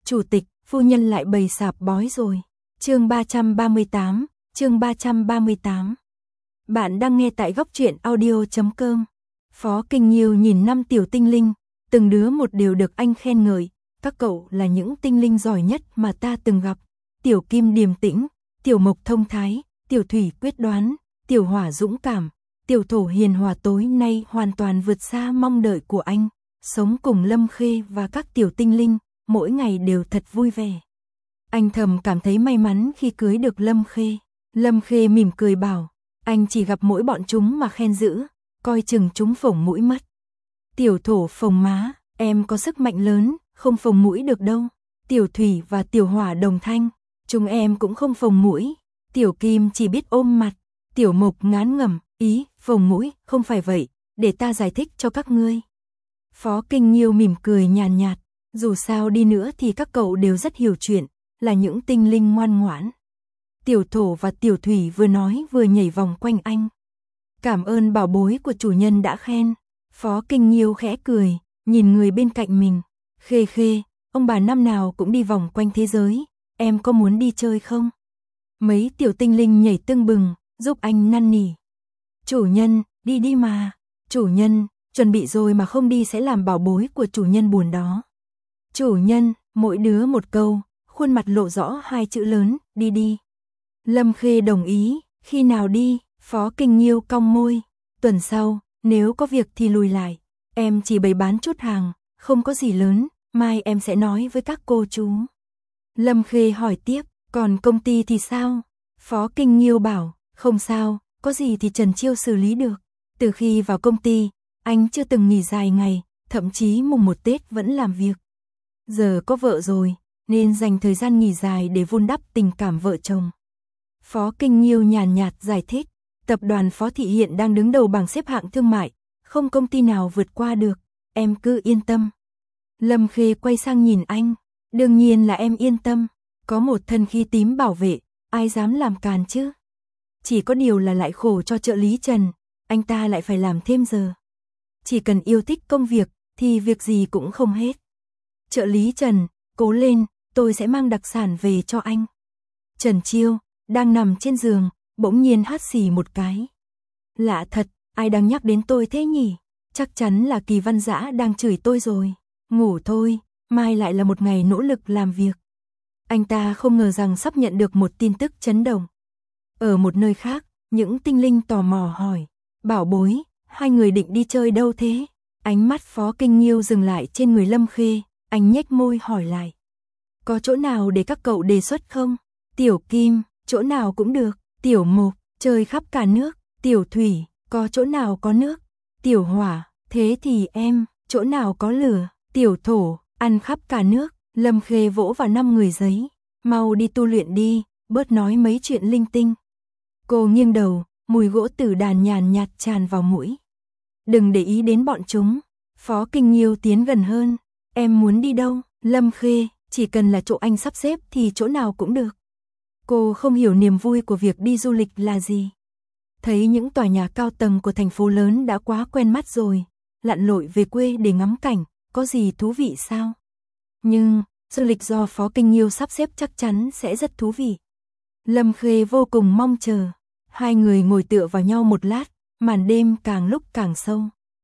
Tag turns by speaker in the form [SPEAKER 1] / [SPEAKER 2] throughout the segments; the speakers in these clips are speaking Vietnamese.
[SPEAKER 1] Chủ tịch, phu nhân lại bày sạp bói rồi. Chương 338, chương 338. Bạn đang nghe tại góc truyện audio.com. Phó Kinh Nhiêu nhìn 5 tiểu tinh linh, từng đứa một đều được anh khen ngợi, các cậu là những tinh linh giỏi nhất mà ta từng gặp. Tiểu Kim điềm tĩnh, Tiểu Mộc thông thái, Tiểu Thủy quyết đoán, Tiểu Hỏa dũng cảm, Tiểu Thổ hiền hòa, tối nay hoàn toàn vượt xa mong đợi của anh. Sống cùng Lâm Khê và các tiểu tinh linh, mỗi ngày đều thật vui vẻ. Anh thầm cảm thấy may mắn khi cưới được Lâm Khê. Lâm Khê mỉm cười bảo, anh chỉ gặp mỗi bọn chúng mà khen dữ, coi chừng chúng phồng mũi mất. Tiểu Thổ phồng má, em có sức mạnh lớn, không phồng mũi được đâu. Tiểu Thủy và Tiểu Hỏa đồng thanh, chúng em cũng không phồng mũi. Tiểu Kim chỉ biết ôm mặt. Tiểu Mộc ngán ngẩm, ý, phồng mũi, không phải vậy, để ta giải thích cho các ngươi. Phó Kinh Nhiêu mỉm cười nhàn nhạt, dù sao đi nữa thì các cậu đều rất hiểu chuyện, là những tinh linh ngoan ngoãn. Tiểu Thổ và Tiểu Thủy vừa nói vừa nhảy vòng quanh anh. Cảm ơn bảo bối của chủ nhân đã khen. Phó Kinh Nhiêu khẽ cười, nhìn người bên cạnh mình. Khê Khê, ông bà năm nào cũng đi vòng quanh thế giới, em có muốn đi chơi không? Mấy tiểu tinh linh nhảy tưng bừng, giúp anh năn nỉ. Chủ nhân, đi đi mà. Chủ nhân, chuẩn bị rồi mà không đi sẽ làm bảo bối của chủ nhân buồn đó. Chủ nhân, mỗi đứa một câu, khuôn mặt lộ rõ hai chữ lớn, đi đi. Lâm Khê đồng ý, khi nào đi? Phó Kinh Nhiêu cong môi. Tuần sau, nếu có việc thì lùi lại. Em chỉ bày bán chút hàng, không có gì lớn, mai em sẽ nói với các cô chú. Lâm Khê hỏi tiếp, còn công ty thì sao? Phó Kinh Nhiêu bảo, không sao, có gì thì Trần Chiêu xử lý được. Từ khi vào công ty, anh chưa từng nghỉ dài ngày, thậm chí mùng 1 Tết vẫn làm việc. Giờ có vợ rồi, nên dành thời gian nghỉ dài để vun đắp tình cảm vợ chồng. Phó Kinh Nhiêu nhàn nhạt giải thích, tập đoàn Phó Thị hiện đang đứng đầu bảng xếp hạng thương mại, không công ty nào vượt qua được, em cứ yên tâm. Lâm Khê quay sang nhìn anh, đương nhiên là em yên tâm, có một thân khí tím bảo vệ, ai dám làm càn chứ. Chỉ có điều là lại khổ cho trợ lý Trần, anh ta lại phải làm thêm giờ. Chỉ cần yêu thích công việc, thì việc gì cũng không hết. Trợ lý Trần, cố lên, tôi sẽ mang đặc sản về cho anh. Trần Chiêu, đang nằm trên giường, bỗng nhiên hắt xì một cái. Lạ thật, ai đang nhắc đến tôi thế nhỉ? Chắc chắn là Kỳ Văn Dã đang chửi tôi rồi. Ngủ thôi, mai lại là một ngày nỗ lực làm việc. Anh ta không ngờ rằng sắp nhận được một tin tức chấn động. Ở một nơi khác, những tinh linh tò mò hỏi, bảo bối, hai người định đi chơi đâu thế? Ánh mắt Phó Kinh Nhiêu dừng lại trên người Lâm Khê, anh nhếch môi hỏi lại. Có chỗ nào để các cậu đề xuất không? Tiểu Kim, chỗ nào cũng được. Tiểu Mộc, chơi khắp cả nước. Tiểu Thủy, có chỗ nào có nước. Tiểu Hỏa, thế thì em, chỗ nào có lửa. Tiểu Thổ, ăn khắp cả nước. Lâm Khê vỗ vào 5 người giấy, mau đi tu luyện đi, bớt nói mấy chuyện linh tinh. Cô nghiêng đầu, mùi gỗ tử đàn nhàn nhạt tràn vào mũi. Đừng để ý đến bọn chúng. Phó Kinh Nhiêu tiến gần hơn. Em muốn đi đâu? Lâm Khê, chỉ cần là chỗ anh sắp xếp thì chỗ nào cũng được. Cô không hiểu niềm vui của việc đi du lịch là gì. Thấy những tòa nhà cao tầng của thành phố lớn đã quá quen mắt rồi. Lặn lội về quê để ngắm cảnh, có gì thú vị sao? Nhưng, du lịch do Phó Kinh Nhiêu sắp xếp chắc chắn sẽ rất thú vị. Lâm Khê vô cùng mong chờ. Hai người ngồi tựa vào nhau một lát, màn đêm càng lúc càng sâu.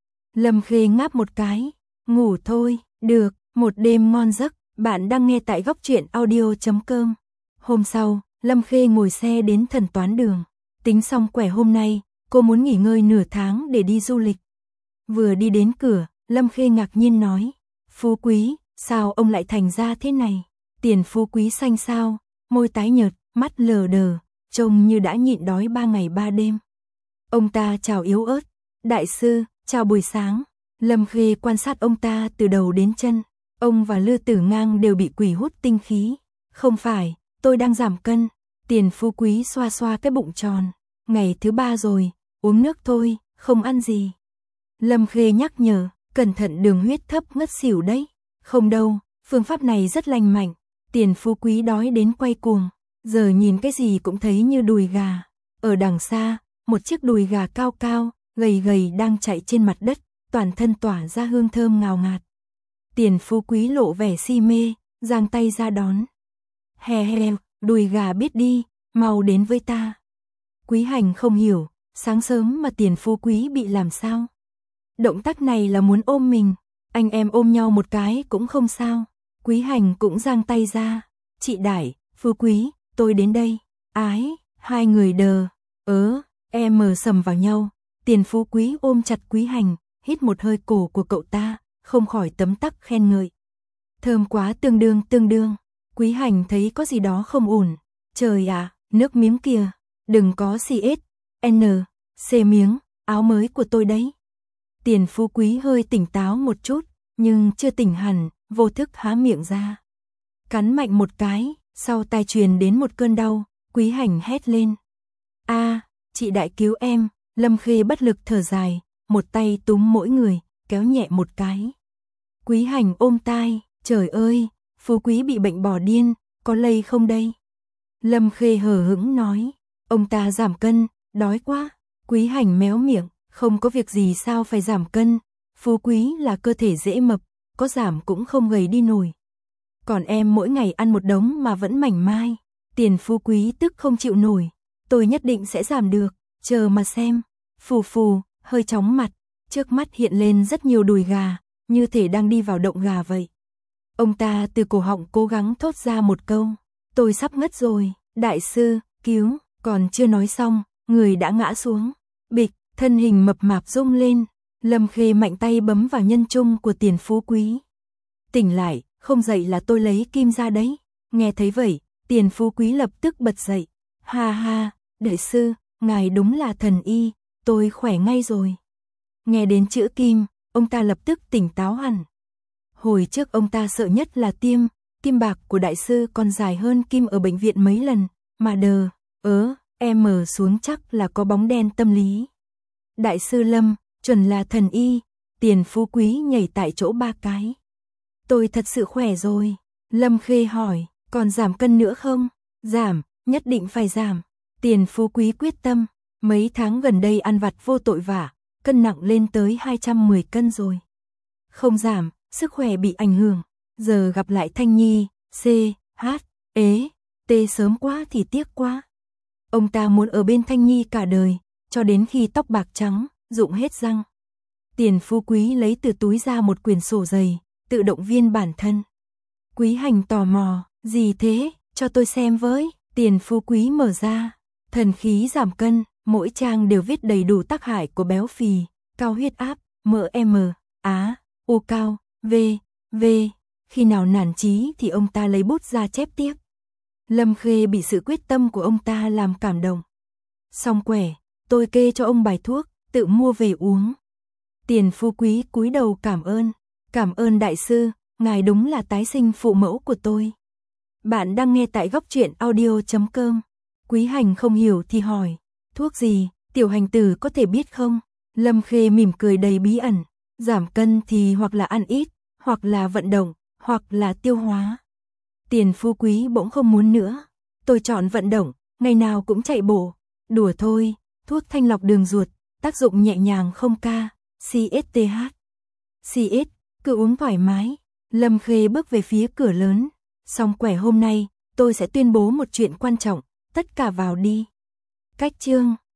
[SPEAKER 1] Lâm Khê ngáp một cái, ngủ thôi, được, một đêm ngon giấc. Bạn đang nghe tại góc truyện audio.com. Hôm sau, Lâm Khê ngồi xe đến Thần Toán Đường. Tính xong quẻ hôm nay, cô muốn nghỉ ngơi nửa tháng để đi du lịch. Vừa đi đến cửa, Lâm Khê ngạc nhiên nói, Phú Quý, sao ông lại thành ra thế này? Tiền Phú Quý xanh sao, môi tái nhợt, mắt lờ đờ, trông như đã nhịn đói 3 ngày 3 đêm. Ông ta chào yếu ớt, đại sư, chào buổi sáng. Lâm Khê quan sát ông ta từ đầu đến chân. Ông và Lư Tử Ngang đều bị quỷ hút tinh khí. Không phải, tôi đang giảm cân. Tiền Phú Quý xoa xoa cái bụng tròn. Ngày thứ 3 rồi, uống nước thôi, không ăn gì. Lâm Khê nhắc nhở, cẩn thận đường huyết thấp ngất xỉu đấy. Không đâu, phương pháp này rất lành mạnh. Tiền Phú Quý đói đến quay cuồng. Giờ nhìn cái gì cũng thấy như đùi gà. Ở đằng xa, một chiếc đùi gà cao cao, gầy gầy đang chạy trên mặt đất, toàn thân tỏa ra hương thơm ngào ngạt. Tiền Phú Quý lộ vẻ si mê, giang tay ra đón. Hè hè, đùi gà biết đi, mau đến với ta. Quý Hành không hiểu, sáng sớm mà Tiền Phú Quý bị làm sao? Động tác này là muốn ôm mình, anh em ôm nhau một cái cũng không sao. Quý Hành cũng giang tay ra, chị Đại, Phú Quý, tôi đến đây. Ái, hai người đờ, em sầm vào nhau. Tiền Phú Quý ôm chặt Quý Hành, hít một hơi cổ của cậu ta, không khỏi tấm tắc khen ngợi. Thơm quá, tương đương. Quý Hành thấy có gì đó không ổn. Trời ạ, nước miếng kìa, đừng có C miếng, áo mới của tôi đấy. Tiền Phú Quý hơi tỉnh táo một chút, nhưng chưa tỉnh hẳn, vô thức há miệng ra. Cắn mạnh một cái, sau tai truyền đến một cơn đau, Quý Hành hét lên. A, chị Đại cứu em. Lâm Khê bất lực thở dài, một tay túm mỗi người, kéo nhẹ một cái. Quý Hành ôm tai, trời ơi, Phú Quý bị bệnh bò điên, có lây không đây? Lâm Khê hờ hững nói, ông ta giảm cân, đói quá. Quý Hành méo miệng, không có việc gì sao phải giảm cân, Phú Quý là cơ thể dễ mập, có giảm cũng không gầy đi nổi. Còn em mỗi ngày ăn một đống mà vẫn mảnh mai. Tiền Phú Quý tức không chịu nổi, tôi nhất định sẽ giảm được, chờ mà xem. Phù, hơi chóng mặt, trước mắt hiện lên rất nhiều đùi gà, như thể đang đi vào động gà vậy. Ông ta từ cổ họng cố gắng thốt ra một câu, tôi sắp ngất rồi, đại sư, cứu, còn chưa nói xong, người đã ngã xuống. Bịch, thân hình mập mạp rung lên, Lâm Khê mạnh tay bấm vào nhân trung của Tiền Phú Quý. Tỉnh lại, không dậy là tôi lấy kim ra đấy. Nghe thấy vậy, Tiền Phú Quý lập tức bật dậy. Ha, đại sư, ngài đúng là thần y, tôi khỏe ngay rồi. Nghe đến chữ kim, ông ta lập tức tỉnh táo hẳn. Hồi trước ông ta sợ nhất là kim bạc của đại sư còn dài hơn kim ở bệnh viện mấy lần, mà em xuống chắc là có bóng đen tâm lý. Đại sư Lâm, chuẩn là thần y. Tiền Phú Quý nhảy tại chỗ 3 cái. Tôi thật sự khỏe rồi. Lâm Khê hỏi, còn giảm cân nữa không? Giảm, nhất định phải giảm. Tiền Phú Quý quyết tâm, mấy tháng gần đây ăn vặt vô tội vạ, cân nặng lên tới 210 cân rồi. Không giảm, sức khỏe bị ảnh hưởng. Giờ gặp lại Thanh Nhi, sớm quá thì tiếc quá. Ông ta muốn ở bên Thanh Nhi cả đời, cho đến khi tóc bạc trắng, rụng hết răng. Tiền Phú Quý lấy từ túi ra một quyển sổ dày, tự động viên bản thân. Quý Hành tò mò, gì thế, cho tôi xem với. Tiền Phú Quý mở ra, thần khí giảm cân, mỗi trang đều viết đầy đủ tác hại của béo phì, cao huyết áp, mỡ u cao, v. Khi nào nản chí thì ông ta lấy bút ra chép tiếp. Lâm Khê bị sự quyết tâm của ông ta làm cảm động. Xong quẻ, tôi kê cho ông bài thuốc, tự mua về uống. Tiền Phú Quý cúi đầu cảm ơn đại sư, ngài đúng là tái sinh phụ mẫu của tôi. Bạn đang nghe tại góc truyện audio.com. Quý Hành không hiểu thì hỏi, thuốc gì, tiểu hành tử có thể biết không? Lâm Khê mỉm cười đầy bí ẩn, giảm cân thì hoặc là ăn ít, hoặc là vận động, hoặc là tiêu hóa. Tiền Phú Quý bỗng không muốn nữa, tôi chọn vận động, ngày nào cũng chạy bộ. Đùa thôi, thuốc thanh lọc đường ruột, tác dụng nhẹ nhàng không ca, cứ uống thoải mái. Lâm Khê bước về phía cửa lớn, xong quẻ hôm nay, tôi sẽ tuyên bố một chuyện quan trọng, tất cả vào đi. Cách chương